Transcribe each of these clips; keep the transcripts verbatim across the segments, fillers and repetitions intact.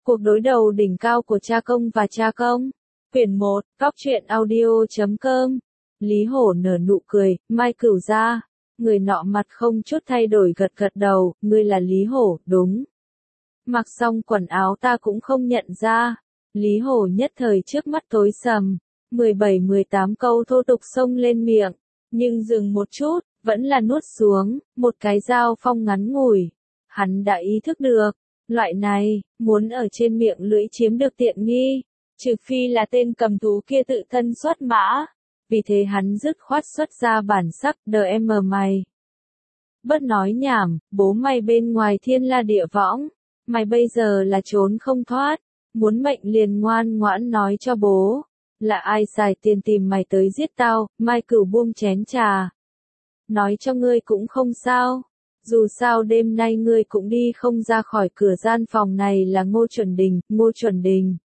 Cuộc đối đầu đỉnh cao của cha công và cha công. Quyển một, góc truyện audio.com. Lý Hổ nở nụ cười, Mai Cửu gia. Người nọ mặt không chút thay đổi gật gật đầu, ngươi là Lý Hổ, đúng. Mặc xong quần áo ta cũng không nhận ra. Lý Hổ nhất thời trước mắt tối sầm. mười bảy mười tám câu thô tục xông lên miệng. Nhưng dừng một chút, vẫn là nuốt xuống, một cái dao phong ngắn ngủi. Hắn đã ý thức được. Loại này, muốn ở trên miệng lưỡi chiếm được tiện nghi, trừ phi là tên cầm thú kia tự thân xuất mã. Vì thế hắn dứt khoát xuất ra bản sắc đờ em mày. Bớt nói nhảm, bố mày bên ngoài thiên la địa võng. Mày bây giờ là trốn không thoát. Muốn mệnh liền ngoan ngoãn nói cho bố. Là ai xài tiền tìm mày tới giết tao, Mai Cửu buông chén trà. Nói cho ngươi cũng không sao. Dù sao đêm nay ngươi cũng đi không ra khỏi cửa gian phòng này là Ngô Chuẩn Đình, Ngô Chuẩn Đình.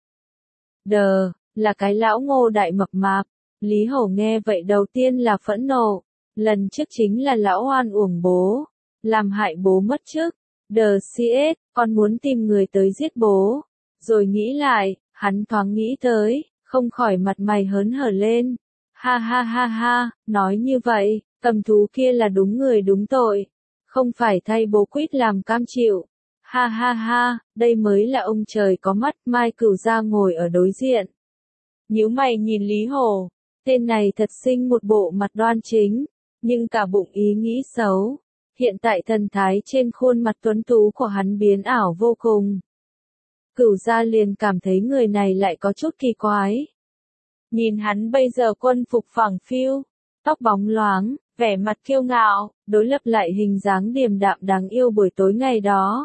Đờ, là cái lão Ngô đại mập mạp. Lý Hổ nghe vậy đầu tiên là phẫn nộ. Lần trước chính là lão oan uổng bố. Làm hại bố mất chức. Đờ xê ét, con muốn tìm người tới giết bố. Rồi nghĩ lại, hắn thoáng nghĩ tới, không khỏi mặt mày hớn hở lên. Ha ha ha ha, nói như vậy, cầm thú kia là đúng người đúng tội. Không phải thay bố quýt làm cam chịu. Ha ha ha, đây mới là ông trời có mắt. Mai Cửu gia ngồi ở đối diện. Nhíu mày nhìn Lý Hổ. Tên này thật sinh một bộ mặt đoan chính, nhưng cả bụng ý nghĩ xấu. Hiện tại thần thái trên khuôn mặt tuấn tú của hắn biến ảo vô cùng. Cửu gia liền cảm thấy người này lại có chút kỳ quái. Nhìn hắn bây giờ quân phục phẳng phiu, tóc bóng loáng, vẻ mặt kiêu ngạo, đối lập lại hình dáng điềm đạm đáng yêu buổi tối ngày đó.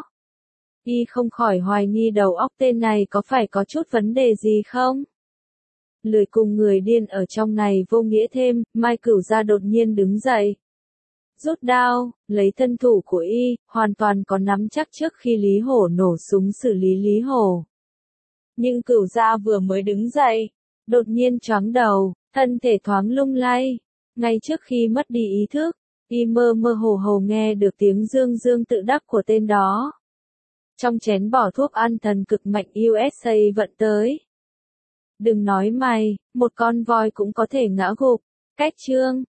Y không khỏi hoài nghi đầu óc tên này có phải có chút vấn đề gì không? Lười cùng người điên ở trong này vô nghĩa thêm, Mai Cửu gia đột nhiên đứng dậy. Rút đao, lấy thân thủ của Y, hoàn toàn có nắm chắc trước khi Lý Hổ nổ súng xử lý Lý Hổ. Nhưng Cửu gia vừa mới đứng dậy, đột nhiên choáng đầu, thân thể thoáng lung lay. Ngay trước khi mất đi ý thức, Y mơ mơ hồ hồ nghe được tiếng dương dương tự đắc của tên đó. Trong chén bỏ thuốc an thần cực mạnh u ét a vận tới. Đừng nói mày, một con voi cũng có thể ngã gục. Cách chương,